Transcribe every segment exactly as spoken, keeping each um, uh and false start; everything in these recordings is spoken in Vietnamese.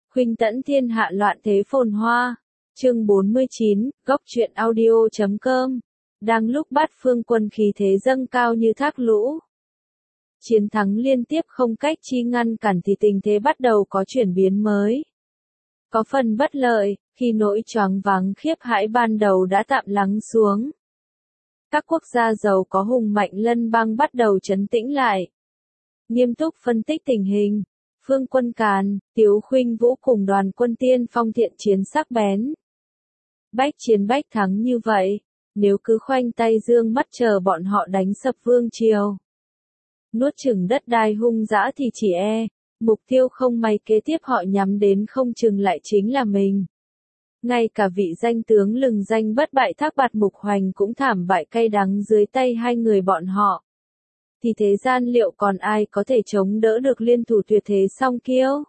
Khuynh tẫn thiên hạ loạn thế phồn hoa. Chương bốn mươi chín, góc truyện audio chấm com. Đang lúc Bát Phương quân khí thế dâng cao như thác lũ. Chiến thắng liên tiếp không cách chi ngăn cản thì tình thế bắt đầu có chuyển biến mới. Có phần bất lợi, khi nỗi choáng váng khiếp hãi ban đầu đã tạm lắng xuống. Các quốc gia giàu có hùng mạnh lân bang bắt đầu trấn tĩnh lại. Nghiêm túc phân tích tình hình. Phương Quân Càn, Tiếu Khuynh Vũ cùng đoàn quân tiên phong thiện chiến sắc bén. Bách chiến bách thắng như vậy, nếu cứ khoanh tay dương mắt chờ bọn họ đánh sập vương triều, nuốt chửng đất đai hung dã thì chỉ e, mục tiêu không may kế tiếp họ nhắm đến không chừng lại chính là mình. Ngay cả vị danh tướng lừng danh bất bại Thác Bạt Mục Hoành cũng thảm bại cay đắng dưới tay hai người bọn họ. Thì thế gian liệu còn ai có thể chống đỡ được liên thủ tuyệt thế song kiêu?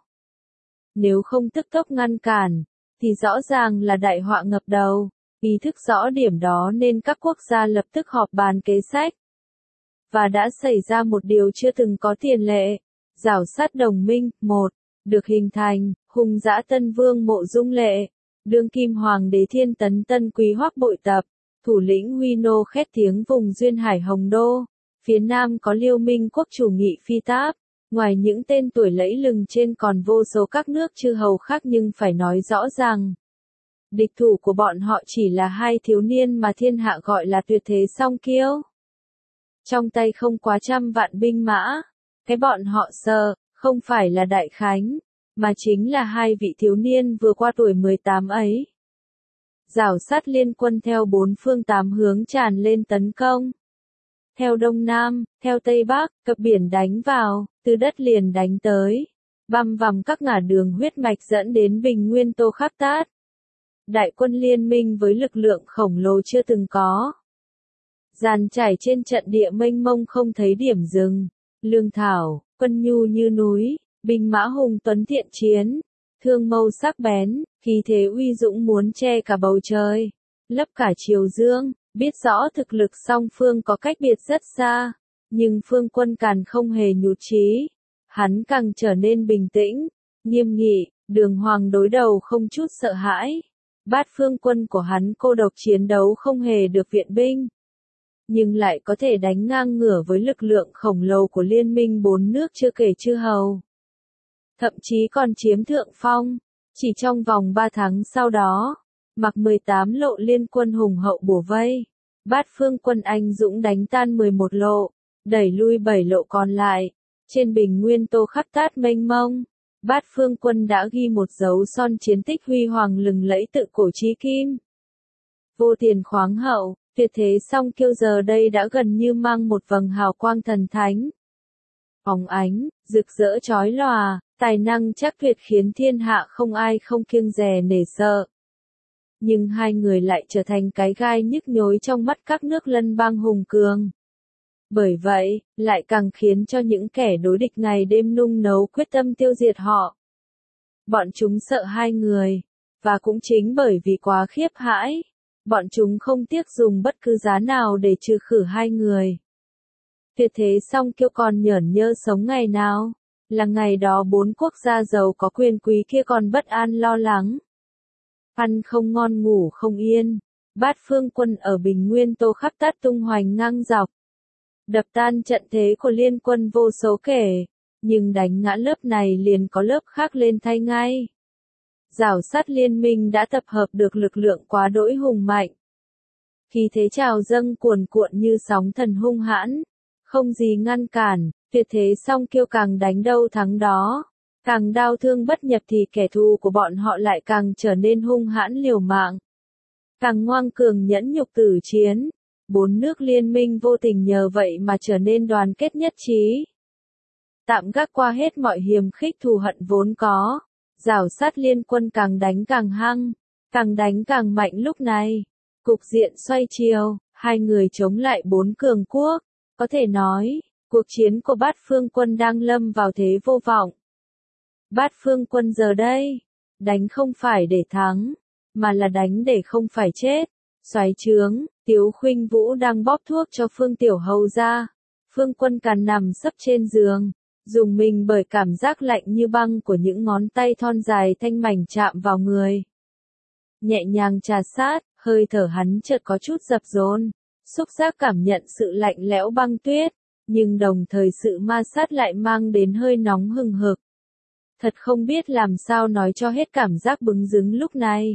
Nếu không tức tốc ngăn cản, thì rõ ràng là đại họa ngập đầu. Ý thức rõ điểm đó nên các quốc gia lập tức họp bàn kế sách. Và đã xảy ra một điều chưa từng có tiền lệ. Giảo sát đồng minh, một, được hình thành, hung dã Tân Vương Mộ Dung Lệ, đương kim hoàng đế Thiên Tấn Tân Quý Hoắc bội tập, thủ lĩnh Huy Nô khét tiếng vùng duyên hải Hồng Đô. Phía Nam có Liêu Minh quốc chủ Nghị Phi Táp, ngoài những tên tuổi lẫy lừng trên còn vô số các nước chư hầu khác, nhưng phải nói rõ rằng địch thủ của bọn họ chỉ là hai thiếu niên mà thiên hạ gọi là tuyệt thế song kiêu. Trong tay không quá trăm vạn binh mã, cái bọn họ sợ, không phải là Đại Khánh, mà chính là hai vị thiếu niên vừa qua tuổi mười tám ấy. Giảo sát liên quân theo bốn phương tám hướng tràn lên tấn công. Theo Đông Nam, theo Tây Bắc, cập biển đánh vào, từ đất liền đánh tới, băm vằm các ngả đường huyết mạch dẫn đến Bình Nguyên Tô Khắc Tát. Đại quân liên minh với lực lượng khổng lồ chưa từng có. Dàn trải trên trận địa mênh mông không thấy điểm dừng, lương thảo, quân nhu như núi, binh mã hùng tuấn thiện chiến, thương mâu sắc bén, khí thế uy dũng muốn che cả bầu trời, lấp cả triều dương. Biết rõ thực lực song phương có cách biệt rất xa, nhưng Phương Quân Càn không hề nhụt chí. Hắn càng trở nên bình tĩnh, nghiêm nghị, đường hoàng đối đầu không chút sợ hãi. Bát phương quân của hắn cô độc chiến đấu không hề được viện binh, nhưng lại có thể đánh ngang ngửa với lực lượng khổng lồ của liên minh bốn nước chưa kể chư hầu. Thậm chí còn chiếm thượng phong, chỉ trong vòng ba tháng sau đó. Mặc mười tám lộ liên quân hùng hậu bủa vây, Bát phương quân anh dũng đánh tan mười một lộ, đẩy lui bảy lộ còn lại. Trên bình nguyên Tô Khắc Tát mênh mông, Bát phương quân đã ghi một dấu son chiến tích huy hoàng lừng lẫy tự cổ chí kim. Vô tiền khoáng hậu, tuyệt thế song kiêu giờ đây đã gần như mang một vầng hào quang thần thánh. Óng ánh, rực rỡ chói lòa, tài năng chắc tuyệt khiến thiên hạ không ai không kiêng dè nể sợ. Nhưng hai người lại trở thành cái gai nhức nhối trong mắt các nước lân bang hùng cường. Bởi vậy, lại càng khiến cho những kẻ đối địch ngày đêm nung nấu quyết tâm tiêu diệt họ. Bọn chúng sợ hai người, và cũng chính bởi vì quá khiếp hãi, bọn chúng không tiếc dùng bất cứ giá nào để trừ khử hai người. Tuyệt thế song kiêu còn nhởn nhơ sống ngày nào, là ngày đó bốn quốc gia giàu có quyền quý kia còn bất an lo lắng. Ăn không ngon ngủ không yên, Bát phương quân ở Bình Nguyên Tô Khắc Tát tung hoành ngang dọc. Đập tan trận thế của liên quân vô số kể, nhưng đánh ngã lớp này liền có lớp khác lên thay ngay. Giảo sát liên minh đã tập hợp được lực lượng quá đỗi hùng mạnh. Khí thế trào dâng cuồn cuộn như sóng thần hung hãn, không gì ngăn cản, tuyệt thế song kiêu càng đánh đâu thắng đó. Càng đau thương bất nhập thì kẻ thù của bọn họ lại càng trở nên hung hãn liều mạng. Càng ngoan cường nhẫn nhục tử chiến. Bốn nước liên minh vô tình nhờ vậy mà trở nên đoàn kết nhất trí. Tạm gác qua hết mọi hiềm khích thù hận vốn có. Giảo sát liên quân càng đánh càng hăng, càng đánh càng mạnh lúc này. Cục diện xoay chiều, hai người chống lại bốn cường quốc. Có thể nói, cuộc chiến của Bát phương quân đang lâm vào thế vô vọng. Bát phương quân giờ đây, đánh không phải để thắng, mà là đánh để không phải chết. Soái trướng, Tiếu Khuynh Vũ đang bóp thuốc cho Phương Tiểu Hầu ra. Phương Quân Càn nằm sấp trên giường, dùng mình bởi cảm giác lạnh như băng của những ngón tay thon dài thanh mảnh chạm vào người. Nhẹ nhàng trà sát, hơi thở hắn chợt có chút dập dồn, xúc giác cảm nhận sự lạnh lẽo băng tuyết, nhưng đồng thời sự ma sát lại mang đến hơi nóng hừng hực. Thật không biết làm sao nói cho hết cảm giác bừng rứng lúc này.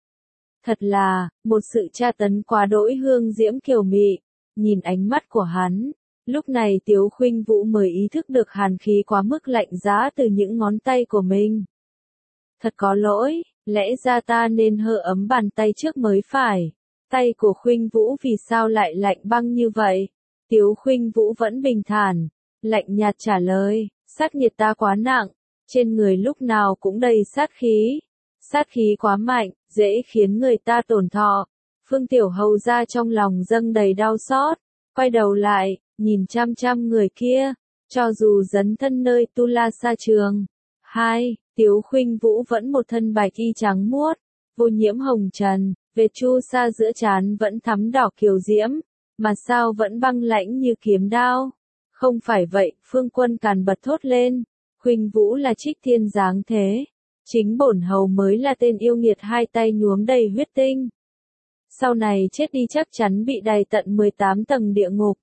Thật là, một sự tra tấn quá đỗi hương diễm kiều mị, nhìn ánh mắt của hắn. Lúc này Tiếu Khuynh Vũ mới ý thức được hàn khí quá mức lạnh giá từ những ngón tay của mình. Thật có lỗi, lẽ ra ta nên hơ ấm bàn tay trước mới phải. Tay của Khuynh Vũ vì sao lại lạnh băng như vậy? Tiếu Khuynh Vũ vẫn bình thản, lạnh nhạt trả lời, sát nhiệt ta quá nặng, trên người lúc nào cũng đầy sát khí. Sát khí quá mạnh, dễ khiến người ta tổn thọ. Phương Tiểu Hầu ra trong lòng dâng đầy đau xót, quay đầu lại, nhìn chăm chăm người kia, cho dù dấn thân nơi Tu La Sa Trường. Hai, Tiếu Khuynh Vũ vẫn một thân bạch y trắng muốt, vô nhiễm hồng trần, vệt chu sa giữa trán vẫn thắm đỏ kiều diễm, mà sao vẫn băng lãnh như kiếm đao. Không phải vậy, Phương Quân Càn bật thốt lên, Khuynh Vũ là Trích Thiên dáng thế, chính bổn hầu mới là tên yêu nghiệt hai tay nhuốm đầy huyết tinh. Sau này chết đi chắc chắn bị đày tận mười tám tầng địa ngục.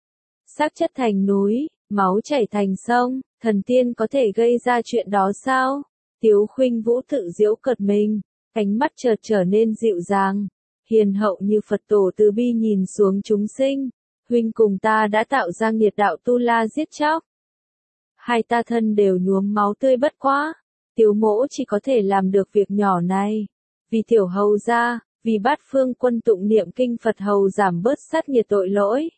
Xác chất thành núi, máu chảy thành sông, thần tiên có thể gây ra chuyện đó sao? Tiếu Khuynh Vũ tự giễu cợt mình, ánh mắt chợt trở nên dịu dàng, hiền hậu như Phật tổ từ bi nhìn xuống chúng sinh. Huynh cùng ta đã tạo ra nghiệt đạo Tu La giết chóc. Hai ta thân đều nhuốm máu tươi bất quá. Tiếu mỗ chỉ có thể làm được việc nhỏ này. Vì tiểu hầu gia, vì Bát Phương Quân tụng niệm kinh Phật hầu giảm bớt sát nghiệt tội lỗi.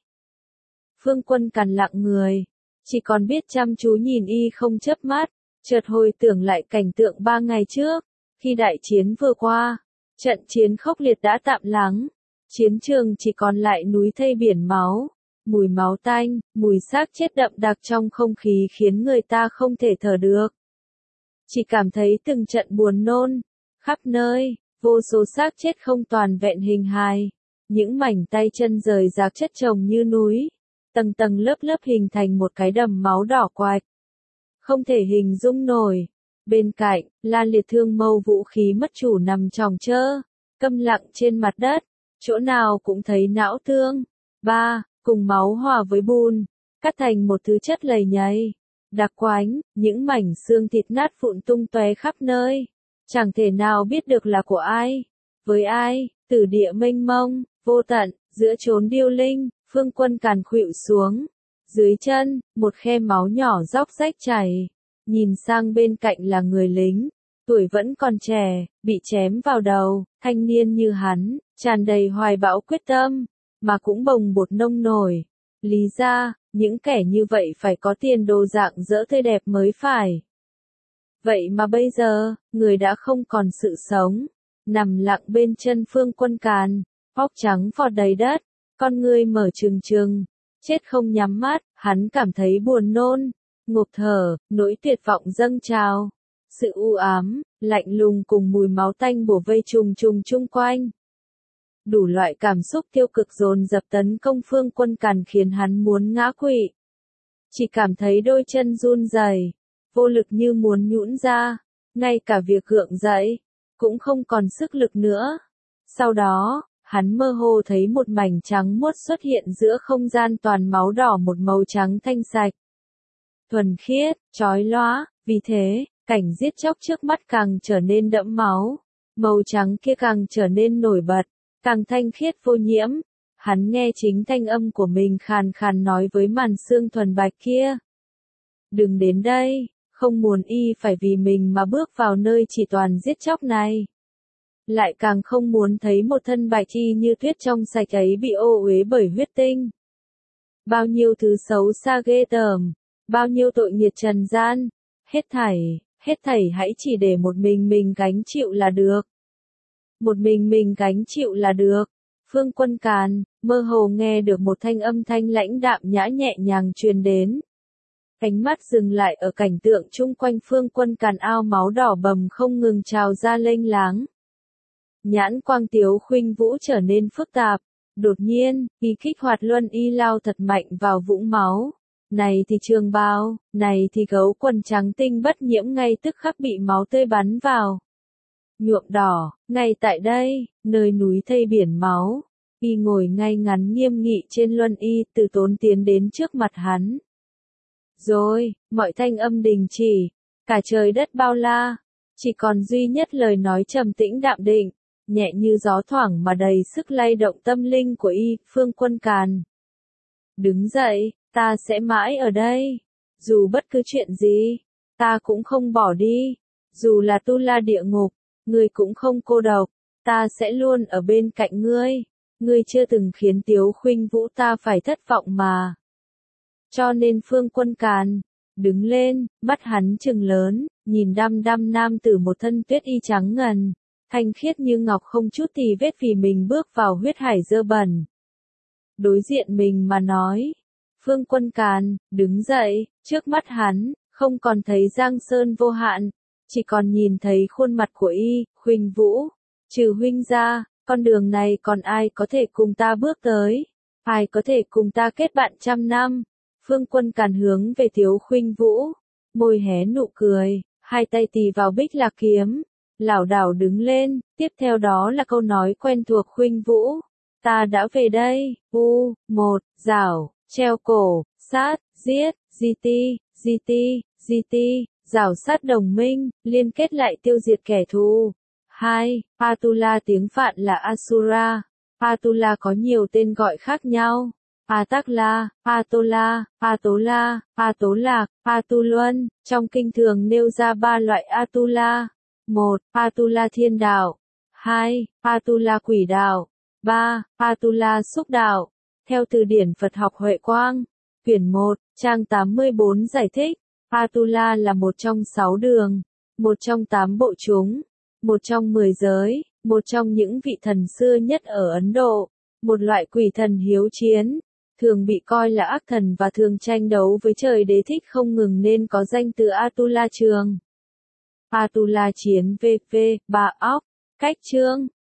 Phương Quân Càn lặng người, chỉ còn biết chăm chú nhìn y không chớp mắt, chợt hồi tưởng lại cảnh tượng ba ngày trước, khi đại chiến vừa qua, trận chiến khốc liệt đã tạm lắng, chiến trường chỉ còn lại núi thây biển máu, mùi máu tanh, mùi xác chết đậm đặc trong không khí khiến người ta không thể thở được. Chỉ cảm thấy từng trận buồn nôn, khắp nơi, vô số xác chết không toàn vẹn hình hài, những mảnh tay chân rời rạc chất chồng như núi, tầng tầng lớp lớp hình thành một cái đầm máu đỏ quạch. Không thể hình dung nổi. Bên cạnh, La Liệt thương mâu vũ khí mất chủ nằm tròng trơ, câm lặng trên mặt đất, chỗ nào cũng thấy não thương. Ba, cùng máu hòa với bùn, cắt thành một thứ chất lầy nhầy, đặc quánh, những mảnh xương thịt nát vụn tung tóe khắp nơi, chẳng thể nào biết được là của ai, với ai. Tử địa mênh mông, vô tận, giữa chốn điêu linh, Phương Quân Càn khuỵu xuống, dưới chân, một khe máu nhỏ róc rách chảy, nhìn sang bên cạnh là người lính, tuổi vẫn còn trẻ, bị chém vào đầu, thanh niên như hắn, tràn đầy hoài bão quyết tâm, mà cũng bồng bột nông nổi. Lý ra, những kẻ như vậy phải có tiền đồ dạng dỡ tươi đẹp mới phải. Vậy mà bây giờ, người đã không còn sự sống, nằm lặng bên chân Phương Quân Càn, óc trắng phọt đầy đất, con ngươi mở trừng trừng, chết không nhắm mắt, hắn cảm thấy buồn nôn, ngộp thở, nỗi tuyệt vọng dâng trào, sự u ám, lạnh lùng cùng mùi máu tanh bủa vây trùng trùng chung quanh. Đủ loại cảm xúc tiêu cực dồn dập tấn công Phương Quân Càn khiến hắn muốn ngã quỵ. Chỉ cảm thấy đôi chân run rẩy, vô lực như muốn nhũn ra, ngay cả việc gượng dậy, cũng không còn sức lực nữa. Sau đó, hắn mơ hồ thấy một mảnh trắng muốt xuất hiện giữa không gian toàn máu đỏ, một màu trắng thanh sạch, thuần khiết, chói lóa, vì thế, cảnh giết chóc trước mắt càng trở nên đẫm máu, màu trắng kia càng trở nên nổi bật, càng thanh khiết vô nhiễm. Hắn nghe chính thanh âm của mình khàn khàn nói với màn xương thuần bạch kia. Đừng đến đây, không muốn y phải vì mình mà bước vào nơi chỉ toàn giết chóc này. Lại càng không muốn thấy một thân bạch y như tuyết trong sạch ấy bị ô uế bởi huyết tinh. Bao nhiêu thứ xấu xa ghê tởm, bao nhiêu tội nghiệt trần gian, hết thảy, hết thảy hãy chỉ để một mình mình gánh chịu là được. Một mình mình gánh chịu là được. Phương Quân Càn, mơ hồ nghe được một thanh âm thanh lãnh đạm nhã nhẹ nhàng truyền đến. Ánh mắt dừng lại ở cảnh tượng chung quanh Phương Quân Càn, ao máu đỏ bầm không ngừng trào ra lênh láng. Nhãn quang Tiếu Khuynh Vũ trở nên phức tạp, đột nhiên, y kích hoạt luân y lao thật mạnh vào vũng máu, này thì trường bào, này thì gấu quần trắng tinh bất nhiễm ngay tức khắc bị máu tươi bắn vào. Nhuộm đỏ, ngay tại đây, nơi núi thây biển máu, y ngồi ngay ngắn nghiêm nghị trên luân y, Từ Tốn tiến đến trước mặt hắn. Rồi, mọi thanh âm đình chỉ, cả trời đất bao la, chỉ còn duy nhất lời nói trầm tĩnh đạm định, nhẹ như gió thoảng mà đầy sức lay động tâm linh của y, Phương Quân Càn. Đứng dậy, ta sẽ mãi ở đây, dù bất cứ chuyện gì, ta cũng không bỏ đi, dù là tu la địa ngục, ngươi cũng không cô độc, ta sẽ luôn ở bên cạnh ngươi, ngươi chưa từng khiến Tiếu Khuynh Vũ ta phải thất vọng mà. Cho nên Phương Quân Càn, đứng lên, mắt hắn trừng lớn, nhìn đăm đăm nam tử một thân tuyết y trắng ngần, thanh khiết như ngọc không chút tì vết vì mình bước vào huyết hải dơ bẩn. Đối diện mình mà nói, Phương Quân Càn, đứng dậy, trước mắt hắn, không còn thấy giang sơn vô hạn, chỉ còn nhìn thấy khuôn mặt của y, Khuynh Vũ, trừ huynh ra, con đường này còn ai có thể cùng ta bước tới, ai có thể cùng ta kết bạn trăm năm. Phương Quân Càn hướng về Tiếu Khuynh Vũ, môi hé nụ cười, hai tay tì vào bích lạc kiếm, lảo đảo đứng lên, tiếp theo đó là câu nói quen thuộc Khuynh Vũ, ta đã về đây, u, một, rảo, treo cổ, sát, giết, di ti, di ti, di ti, rảo sát đồng minh, liên kết lại tiêu diệt kẻ thù. hai. Atula tiếng Phạn là Asura, Atula có nhiều tên gọi khác nhau. Atakla, Atola, Atola, Atolak, Atuluân, trong kinh thường nêu ra ba loại Atula. một. Atula thiên đạo. hai. Atula quỷ đạo. ba. Atula xúc đạo. Theo từ điển Phật học Huệ Quang, quyển một, trang tám mươi bốn giải thích, Atula là một trong sáu đường, một trong tám bộ chúng, một trong mười giới, một trong những vị thần xưa nhất ở Ấn Độ, một loại quỷ thần hiếu chiến, thường bị coi là ác thần và thường tranh đấu với trời đế thích không ngừng nên có danh từ Atula Trường. Atula chiến vê vê, ba óc, cách chương,